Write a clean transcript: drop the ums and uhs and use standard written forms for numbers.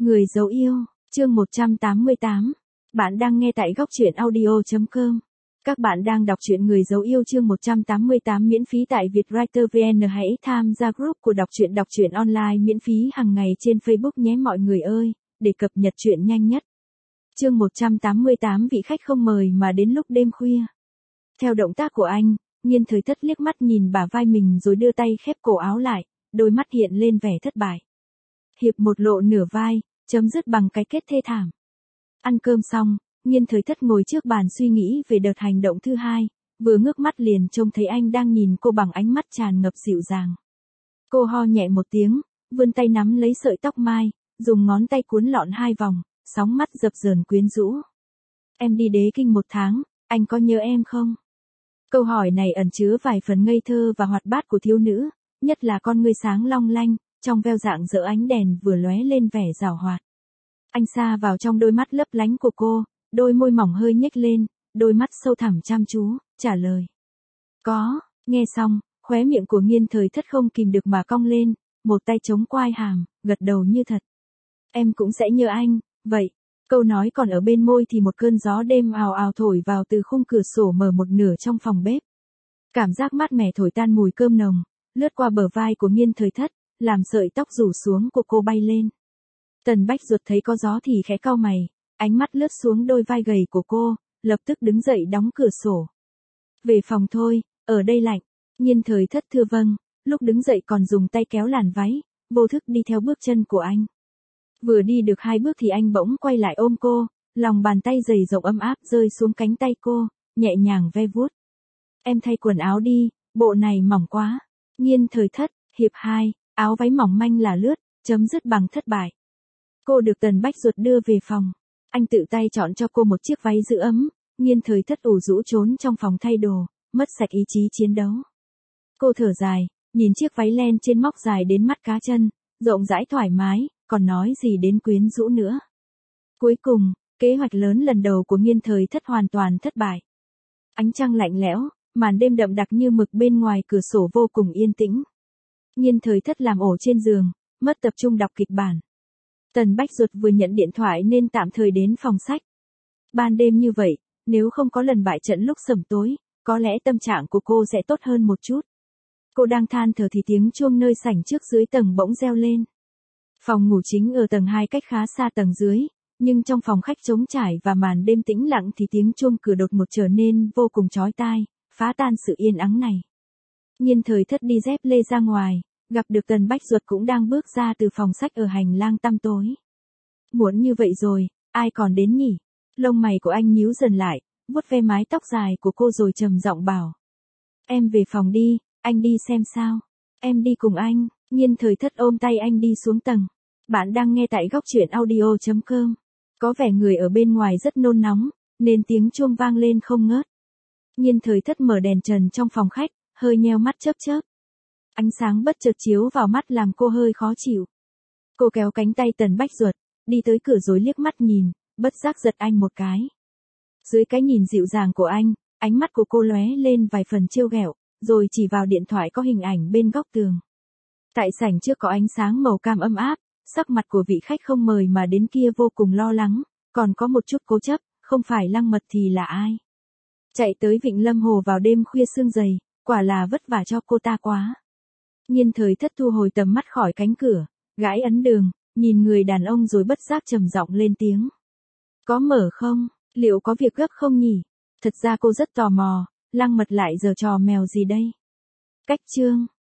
Người dấu yêu, chương 188. Bạn đang nghe tại góc truyện audio.com. Các bạn đang đọc truyện Người dấu yêu chương 188 miễn phí tại Vietwriter VN. Hãy tham gia group của đọc truyện online miễn phí hàng ngày trên Facebook nhé mọi người ơi, để cập nhật truyện nhanh nhất. Chương 188 vị khách không mời mà đến lúc đêm khuya. Theo động tác của anh, Nhiên Thời Thất liếc mắt nhìn bả vai mình rồi đưa tay khép cổ áo lại, đôi mắt hiện lên vẻ thất bại. Hiệp một lộ nửa vai, chấm dứt bằng cái kết thê thảm. Ăn cơm xong, Nhiên Thời Thất ngồi trước bàn suy nghĩ về đợt hành động thứ hai, vừa ngước mắt liền trông thấy anh đang nhìn cô bằng ánh mắt tràn ngập dịu dàng. Cô ho nhẹ một tiếng, vươn tay nắm lấy sợi tóc mai, dùng ngón tay cuốn lọn hai vòng, sóng mắt dập dờn quyến rũ. Em đi Đế Kinh 1 tháng, anh có nhớ em không? Câu hỏi này ẩn chứa vài phần ngây thơ và hoạt bát của thiếu nữ, nhất là con ngươi sáng long lanh, trong veo dạng dỡ ánh đèn vừa lóe lên vẻ giảo hoạt. Anh xa vào trong đôi mắt lấp lánh của cô, đôi môi mỏng hơi nhếch lên, đôi mắt sâu thẳm chăm chú, trả lời. Có, nghe xong, khóe miệng của Nhiên Thời Thất không kìm được mà cong lên, một tay chống quai hàm, gật đầu như thật. Em cũng sẽ nhớ anh, vậy. Câu nói còn ở bên môi thì một cơn gió đêm ào ào thổi vào từ khung cửa sổ mở một nửa trong phòng bếp. Cảm giác mát mẻ thổi tan mùi cơm nồng, lướt qua bờ vai của Nhiên Thời Thất, làm sợi tóc rủ xuống của cô bay lên. Tần Bách Duật thấy có gió thì khẽ cau mày, ánh mắt lướt xuống đôi vai gầy của cô, lập tức đứng dậy đóng cửa sổ. Về phòng thôi, ở đây lạnh. Nhiên Thời Thất thưa vâng, lúc đứng dậy còn dùng tay kéo làn váy, vô thức đi theo bước chân của anh. Vừa đi được 2 bước thì anh bỗng quay lại ôm cô, lòng bàn tay dày rộng ấm áp rơi xuống cánh tay cô, nhẹ nhàng ve vuốt. Em thay quần áo đi, bộ này mỏng quá. Nhiên Thời Thất, hiệp 2, áo váy mỏng manh là lướt, chấm dứt bằng thất bại. Cô được Tần Bách Duật đưa về phòng. Anh tự tay chọn cho cô một chiếc váy giữ ấm, Nhiên Thời Thất ủ rũ trốn trong phòng thay đồ, mất sạch ý chí chiến đấu. Cô thở dài, nhìn chiếc váy len trên móc dài đến mắt cá chân, rộng rãi thoải mái, còn nói gì đến quyến rũ nữa. Cuối cùng, kế hoạch lớn lần đầu của Nhiên Thời Thất hoàn toàn thất bại. Ánh trăng lạnh lẽo, màn đêm đậm đặc như mực bên ngoài cửa sổ vô cùng yên tĩnh. Nhiên Thời Thất làm ổ trên giường, mất tập trung đọc kịch bản. Tần Bách Duật vừa nhận điện thoại nên tạm thời đến phòng sách. Ban đêm như vậy, nếu không có lần bại trận lúc sẩm tối, có lẽ tâm trạng của cô sẽ tốt hơn một chút. Cô đang than thở thì tiếng chuông nơi sảnh trước dưới tầng bỗng reo lên. Phòng ngủ chính ở tầng 2 cách khá xa tầng dưới, nhưng trong phòng khách trống trải và màn đêm tĩnh lặng thì tiếng chuông cửa đột ngột trở nên vô cùng chói tai, phá tan sự yên ắng này. Nhiên Thời Thất đi dép lê ra ngoài, gặp được Tần Bách Duật cũng đang bước ra từ phòng sách ở hành lang tăm tối. Muộn như vậy rồi, ai còn đến nhỉ? Lông mày của anh nhíu dần lại, vuốt ve mái tóc dài của cô rồi trầm giọng bảo. Em về phòng đi, anh đi xem sao. Em đi cùng anh. Nhiên Thời Thất ôm tay anh đi xuống tầng. Bạn đang nghe tại góc truyện audio.com. Có vẻ người ở bên ngoài rất nôn nóng, nên tiếng chuông vang lên không ngớt. Nhiên Thời Thất mở đèn trần trong phòng khách, hơi nheo mắt chớp chớp. Ánh sáng bất chợt chiếu vào mắt làm cô hơi khó chịu. Cô kéo cánh tay Tần Bách Duật, đi tới cửa rồi liếc mắt nhìn, bất giác giật anh một cái. Dưới cái nhìn dịu dàng của anh, ánh mắt của cô lóe lên vài phần trêu ghẹo, rồi chỉ vào điện thoại có hình ảnh bên góc tường. Tại sảnh trước có ánh sáng màu cam ấm áp, sắc mặt của vị khách không mời mà đến kia vô cùng lo lắng, còn có một chút cố chấp, không phải Lăng Mật thì là ai. Chạy tới Vịnh Lâm Hồ vào đêm khuya sương dày, quả là vất vả cho cô ta quá. Nhiên Thời Thất thu hồi tầm mắt khỏi cánh cửa, gãi ấn đường, nhìn người đàn ông rồi bất giác trầm giọng lên tiếng. Có mở không? Liệu có việc gấp không nhỉ? Thật ra cô rất tò mò, Lăng Mật lại giở trò mèo gì đây? Cách chương